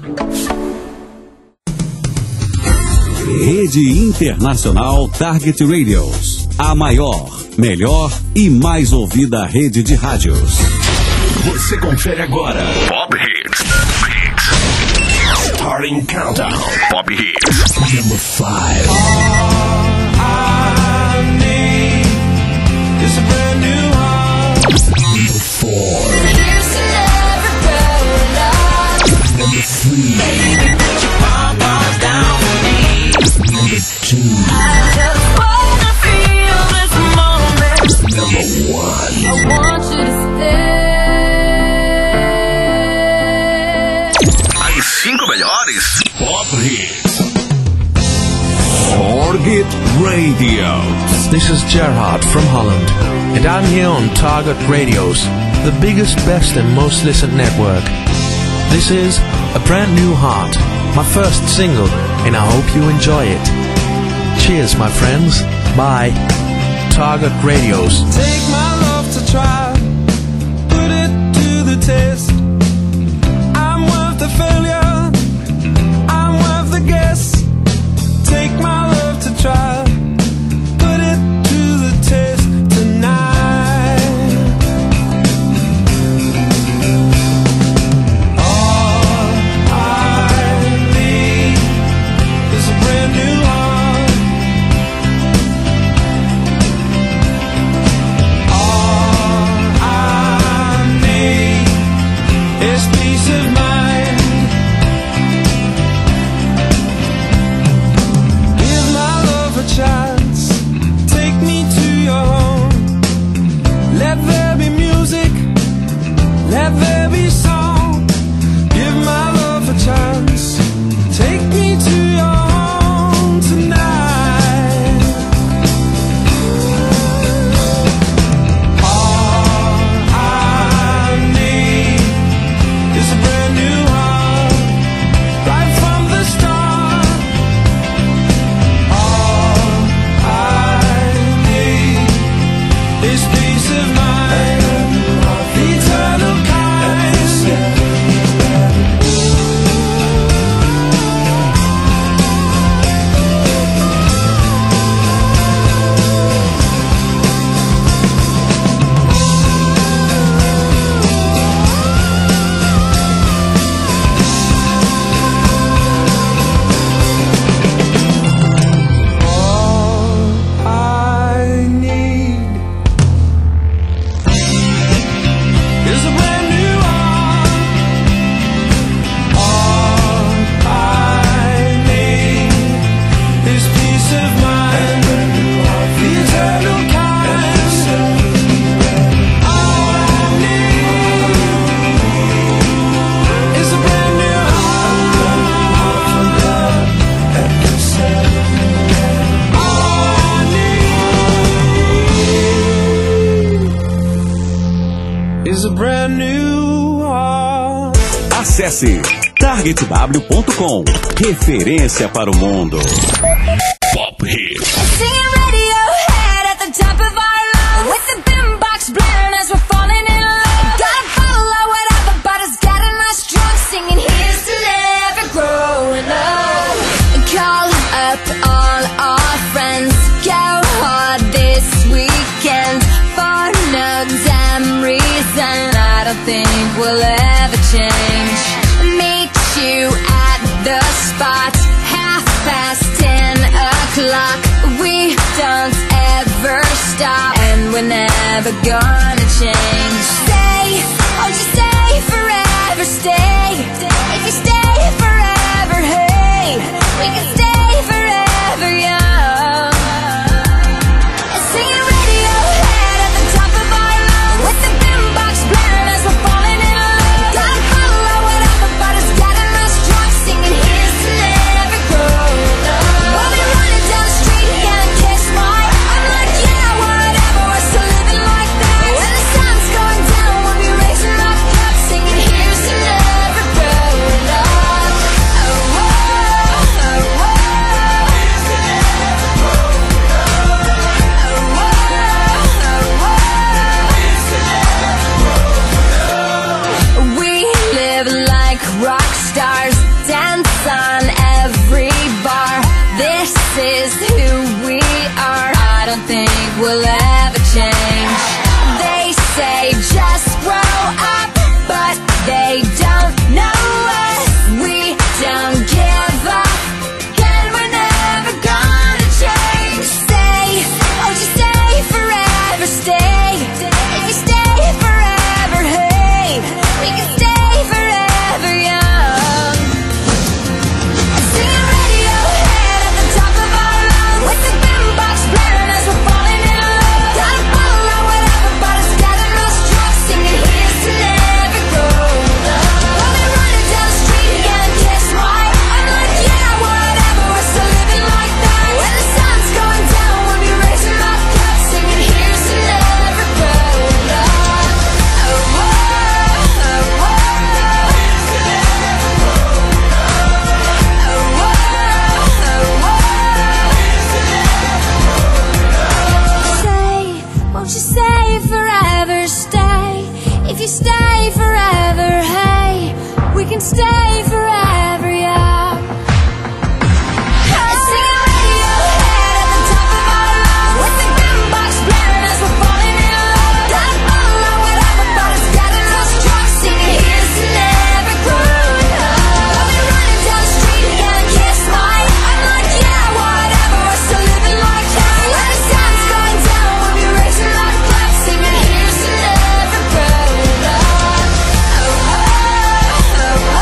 Rede Internacional Target Radios. A maior, melhor e mais ouvida rede de rádios. Você confere agora. Pop Hits. Starting Countdown. Pop Hits. Number 5. All I need is a brand new heart. Number 4. Here's to never grow up. Number 3. Baby, put your pom-poms down for me. Number 2. I just wanna feel this moment. Number 1. I want you to stay. As 5 melhores Pop Hits. Target Radio. This is Gerhard from Holland, and I'm here on Target Radios, the biggest, best and most listened network. This is A Brand New Heart, my first single, and I hope you enjoy it. Cheers, my friends. Bye. Target Radios. Take my love to try, put it to the test. I'm worth the failure, I'm worth the guess. Take my love to try, put it to the test tonight. All I need is a brand new heart. All I need is peace of mind. Give my love a chance, take me to your home. Let there be music, let there be song. Give my love a chance, take me to your home tonight. All I need is a brand new heart, right from the start. All I need is peace of mind, the eternal kind. All I need is a brand new heart. All I need is peace of mind, the eternal kind. All I need is a brand new heart. All I need is a brand new heart. Acesse targetw.com. Referência para o mundo. Pop Hits. Singing Radiohead at the top of our lungs, with the boombox blaring as we're falling in love. Gotta follow whatever, but it's getting us drunk. Singing here's to never growing up. Call up all our friends, go hard this weekend. For no damn reason, I don't think we'll ever change. Meet you at the spot, 10:30. We don't ever stop, and we're never gonna change. Stay, oh just stay forever, stay. If you stay forever, hey, we can stay forever young. And singing Radiohead at the top of our lungs, with the boombox blaring as we're falling in love. Gotta follow whatever, but it's getting us drunk. Singing here's to never grow up. We'll be running down the street, can't kiss my. I'm like, yeah, whatever, we're still living like that. When the sun's going down, we'll be raising our cups, singing here's to never grow up. Oh, oh, oh, oh. Here's to never grow up. Oh, oh, oh, oh. Here's to never grow up. We live like rock stars, can stay forever, yeah. Singing Radiohead at the top of our lungs, with the boombox blaring as we're falling in love. That ball or whatever, but it's getting us drunk. Singing here's to never growing up. I'll be running down the street and a kiss mine. I'm like, yeah, whatever, we're still living like hell. When the sun's going down, we'll be raising our glass, singing here's to never growing up. Oh, oh, oh, oh.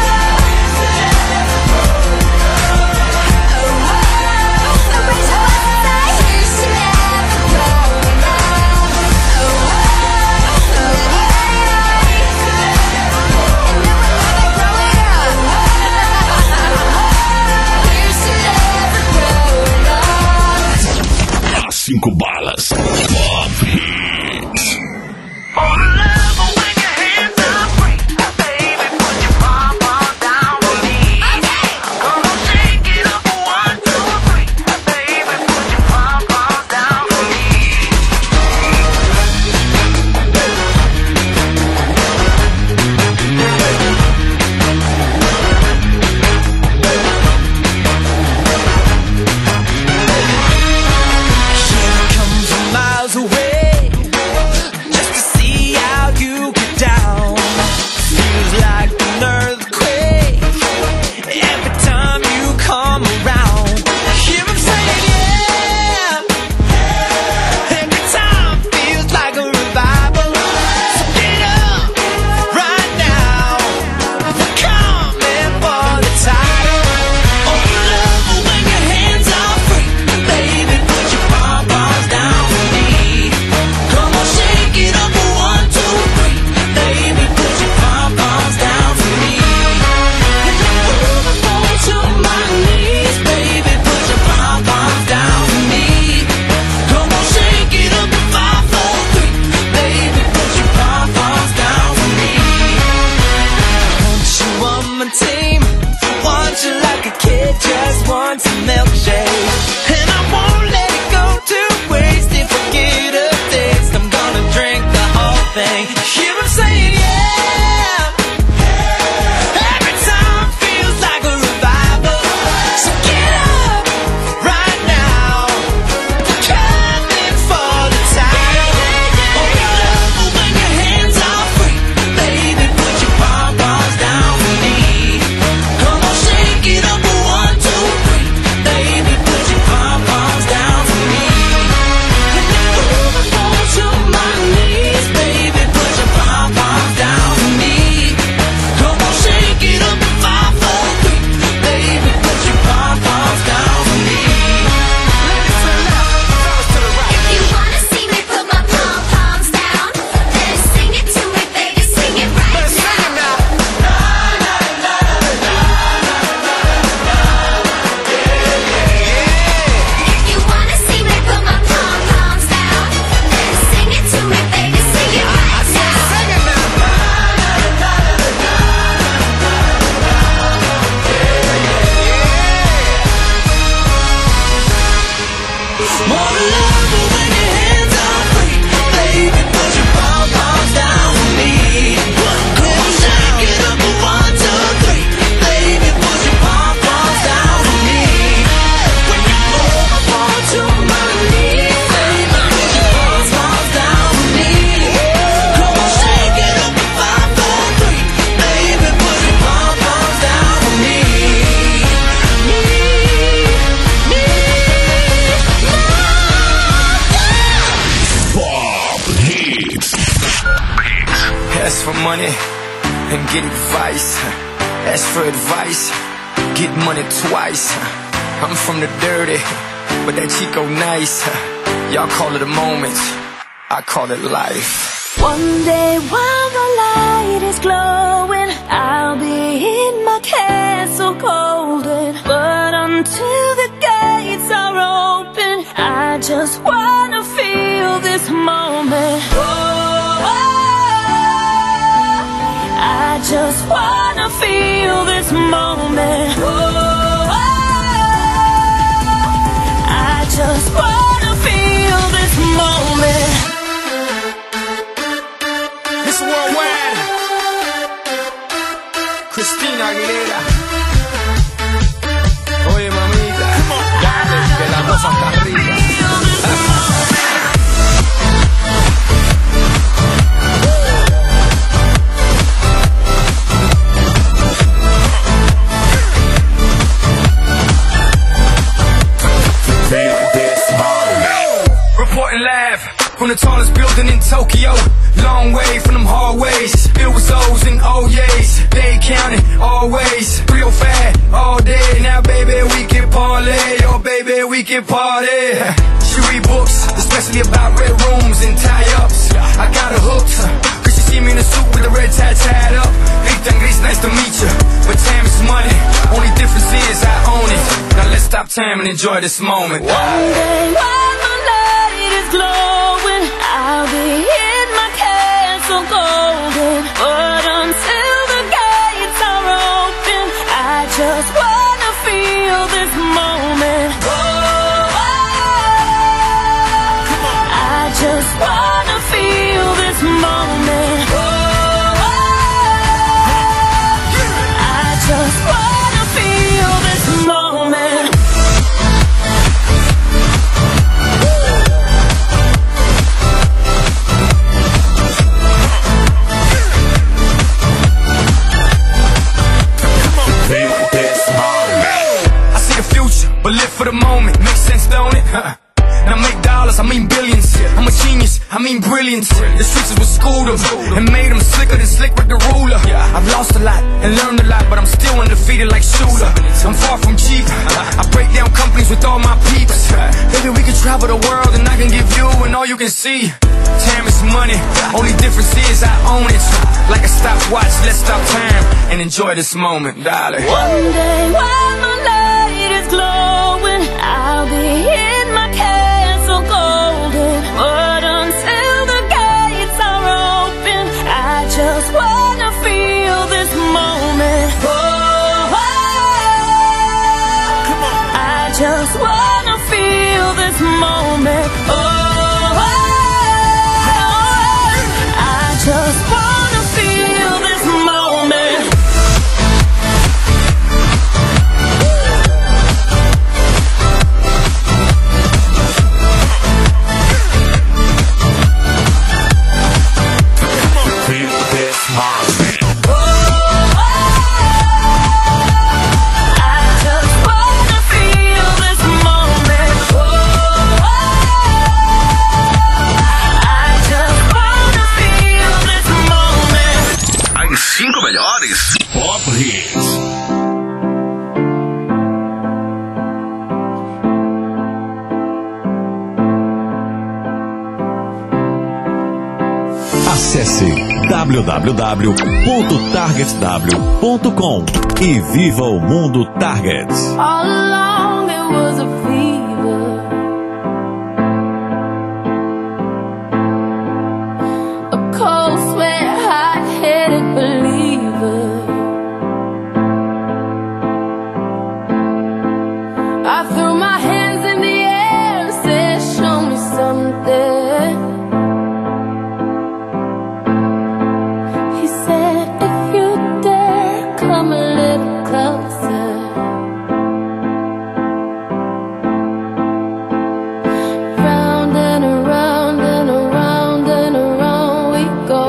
Cinco balas. Pop Hits. Miles away, just to see how you get down. Feels like an earthquake every time you come around. Hear 'em saying yeah, every time feels like a revival. So get up right now, we're coming for the title. Oh, love when your hands are free, baby, put your pom-poms down for me. Come on, shake it up for 1, 2, 3, baby, put your pom-poms down for me. And I'm moving forward to my knees, baby, put your pom-poms down for me. Come on, shake it up for 5, 4, 3, baby, put your pom-poms down for me. Want you on my team, want you like a kid just wants a milkshake. And I won't let it go to waste. If I get a taste, I'm gonna drink the whole thing. Hear 'em saying yeah, every time feels like a revival. So get up right now, we're coming for the title. Oh, love when your hands are free, baby, put your pom-poms down for me. Come on, shake it up for 1, 2, 3, baby, put your pom-poms down for me. And I'm moving forward to my knees, baby, put your pom-poms down for me. Come on, shake it up for 5, 4, 3, baby, put your pom-poms down for me. If you wanna see me put my pom-poms down, then sing it to me, baby, sing it right now. If you wanna see me put my pom-poms down, then sing it to me, baby, sing it right now. More love when your hands are free, baby, put your pom-poms down for me. Come on, shake it up for 1, 2, 3, baby, put your pom-poms down for me. When you move on to my knees, baby, put your pom-poms down for me. Come on, shake it up for 5, 4, 3, baby, put your pom-poms down for me. Pop Hits. Ask for money and get advice. Ask for advice, get money twice. I'm from the dirty, but that Chico nice. Y'all call it a moment, I call it life. One day while the light is glowing, I'll be in my castle golden. But until the gates are open, I just wanna feel this moment. Oh, I just wanna feel this moment. Oh, I just wanna feel this moment. It's worldwide. Cristina Aguilera. Oye, mamita, dale, que la cosa está rica. Reporting live from the tallest building in Tokyo. Long way from them hallways. It was O's and O's. They counted always. 305 all day. Now baby we can parlay. Oh baby we can party. She read books, especially about red rooms and tie-ups. I got her hooked, cause she see me in a suit with the red tie tied up. Ethan Gris, nice to meet you. But time is money. Only difference is I own it. Now let's stop time and enjoy this moment. One day while my light is glowing, I'll be in my castle golden. But until the gates are open, I just wanna feel this moment. I just wanna feel this moment. I just wanna feel this moment. I see the future, but live for the moment. Makes sense, don't it? Now make dollars, I mean billions. I'm a genius, I mean brilliance. The streets is what schooled them and made them slicker than slick with the ruler. I've lost a lot and learned a lot, but I'm still undefeated like Shooter. I'm far from cheap, I break down companies with all my peeps. Baby, we can travel the world and I can give you and all you can see. Time is money, only difference is I own it. Like a stopwatch, let's stop time and enjoy this moment, darling. One day while my light is glowing, I'll be in my castle golden. But until the gates are open, I just wanna feel this moment. I just wanna feel this moment. I just wanna feel this moment. Pop Hits. Acesse www.targetw.com e viva o mundo Target. All along it was a fever, a cold sweat, hot-headed believer. I threw my hands in the air and said, show me something. He said, if you dare, come a little closer. Round and around and around and around we go.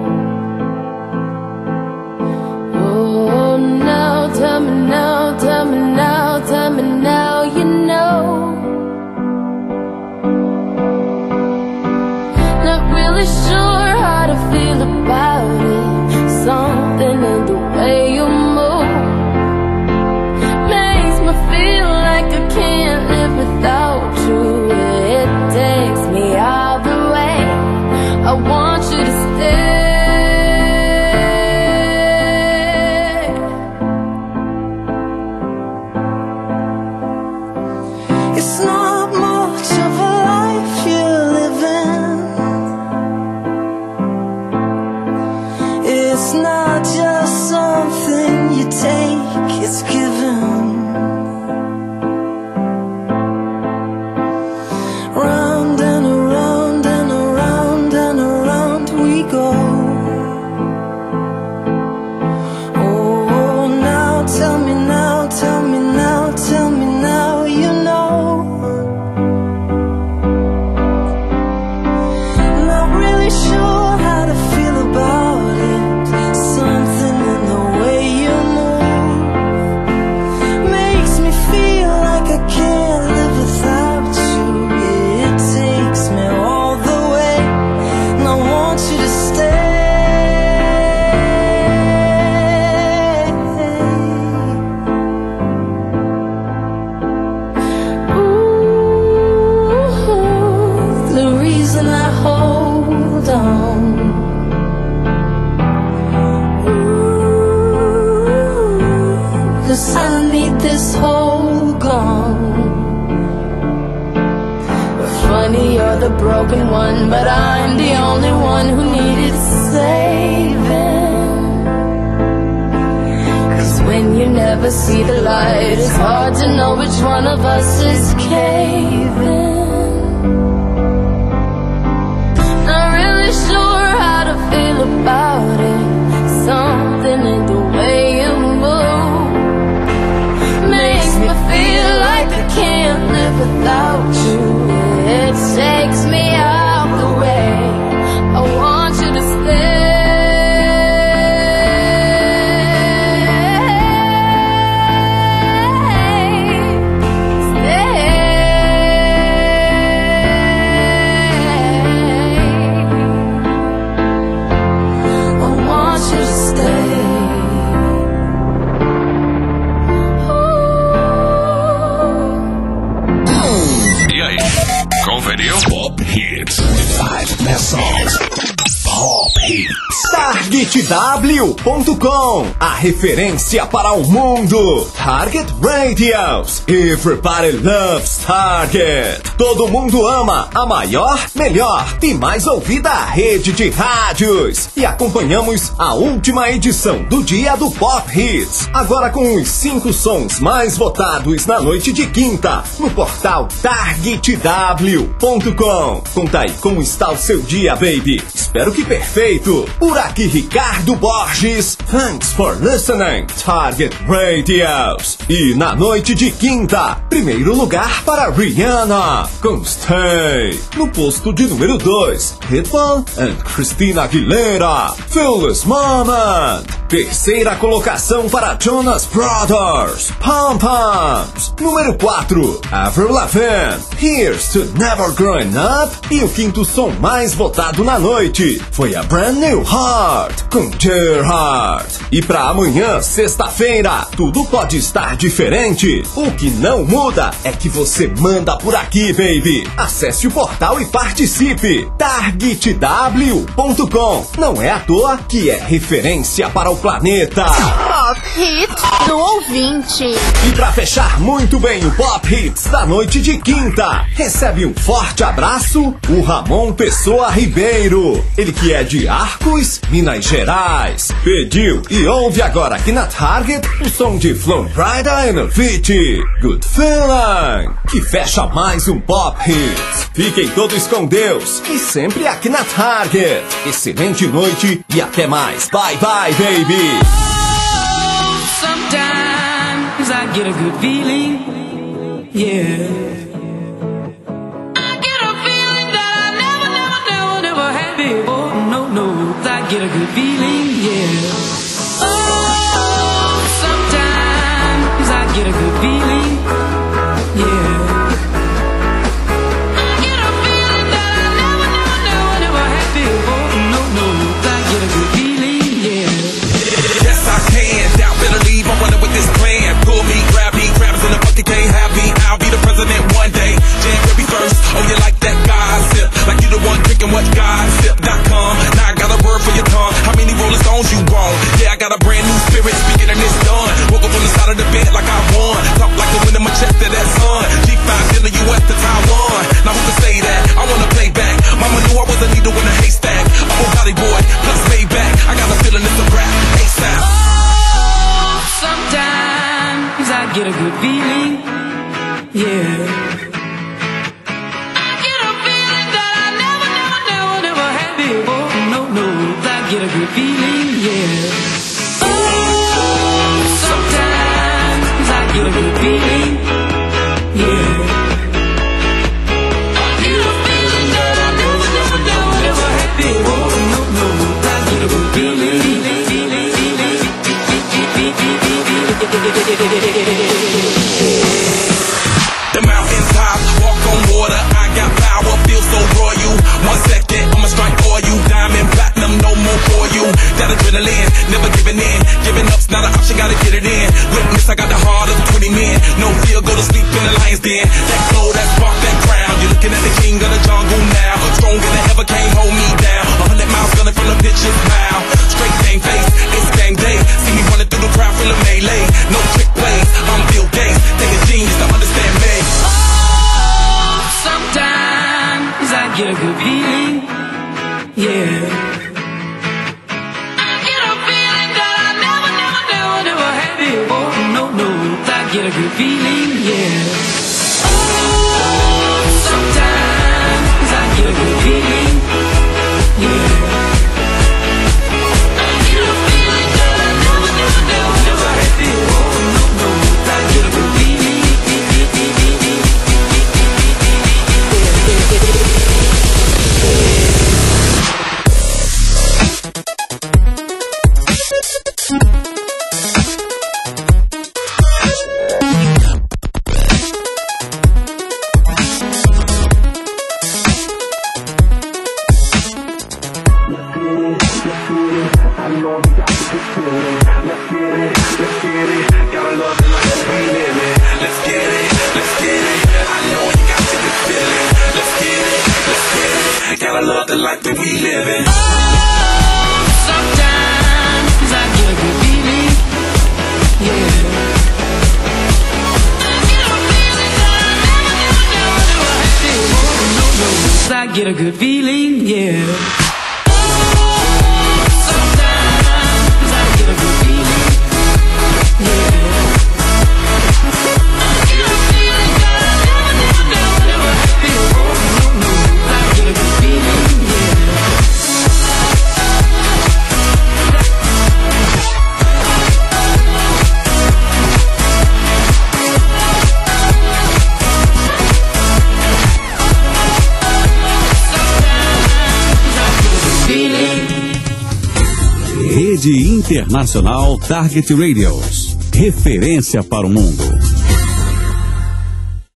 Oh, now tell me now, tell me now, tell me now, you know. Not really sure how to feel about it. Something in the way you move makes me feel like I can't live without you. It takes me all the way. I want you to stay. this hole gone? Funny, you're the broken one, but I'm the only one who needed saving. 'Cause when you never see the light, it's hard to know which one of us is caving. Not really sure how to feel about it. Something in the way you move makes me feel like I can't live without you. It takes me out the way. I want you to stay. Pop Hits. 5 best songs. Pop Hits. TargetW.com, a referência para o mundo. Target Radios. Everybody loves Target. Todo mundo ama a maior, melhor e mais ouvida rede de rádios. E acompanhamos a última edição do dia do Pop Hits. Agora com os 5 sons mais votados na noite de quinta no portal TargetW.com. Conta aí como está o seu dia, baby. Espero que perfeito. Por aqui, Ricardo Borges. Thanks for listening, Target Radios. E na noite de quinta, primeiro lugar para Rihanna, com Stay. No posto de número 2, Pitbull and Christina Aguilera, Fearless Moment. Terceira colocação para Jonas Brothers, Pom Poms. Número 4, Avril Lavigne, Here's to Never Growing Up. E o quinto som mais votado na noite foi a Brand New Heart, com Gerhard. E pra amanhã, sexta-feira, tudo pode estar diferente. O que não muda é que você manda por aqui, baby. Acesse o portal e participe. TargetW.com. Não é à toa que é referência para o planeta. Pop Hits do ouvinte. E pra fechar muito bem o Pop Hits da noite de quinta, recebe um forte abraço o Ramon Pessoa Ribeiro. Ele que é de Arcos, Minas Gerais. Pediu e ouve agora aqui na Target o som de Flow Rider and Avicii, Good Feeling, que fecha mais um Pop Hits. Fiquem todos com Deus e sempre aqui na Target. Excelente noite e até mais. Bye bye, baby. Sometimes I get a good feeling, yeah. I get a feeling that I never had before. No, I get a good feeling, yeah. Oh, sometimes I get a good feeling, yeah. I get a feeling that I never had before. No, I get a good feeling, yeah. Yes, I can. Doubt, better leave. I'm running with this plan. Pull me, grab me, grabbers in the bucket can't have me. I'll be the president one day. January 1st. Oh, you like that gossip? Like you the one picking what gossip.com. Now I got a word for your tongue. How many Rolling Stones you want? Yeah, I got a brand new spirit speaking and it's done. Woke up on the side of the bed like I won. Talk like the wind in my chest to that sun. G5 in the US to Taiwan. Now who can say that? I wanna play back. Mama knew I was a needle in a haystack. I'm a Valley boy, plus Maybach. I got a feeling it's a rap. ASAP. Sometimes I get a good feeling, yeah. I get a feeling that I never had before. No, I get a good feeling, yeah. Oh, sometimes I get a good feeling, yeah. I get a feeling that I never had before. No, I get a good feeling. The mountaintop, walk on water. I got power, feel so royal. 1 second, I'ma strike for you. Diamond, platinum, no more for you. That adrenaline, never giving in. Giving up's not an option, gotta get it in. Witness, I got the heart of 20 men. No fear, go to sleep in the lion's den. That glow, that spark, that crown. You're looking at the king of the jungle now. Stronger than ever, can't hold me down. 100 miles gunning from the pitcher's mouth. Straight game face, it's game day. See me running through the crowd, full of melee. No trick plays, I'm Bill Gates. a good feeling, yeah. Oh, sometimes I get a good feeling, yeah. I get a feeling that I never had before. Oh, no, I get a good feeling. Like that we live in. Oh, sometimes I get a good feeling, yeah. I get a feeling that I never had before. I get a good feeling, yeah. Rede Internacional Target Radios. Referência para o mundo.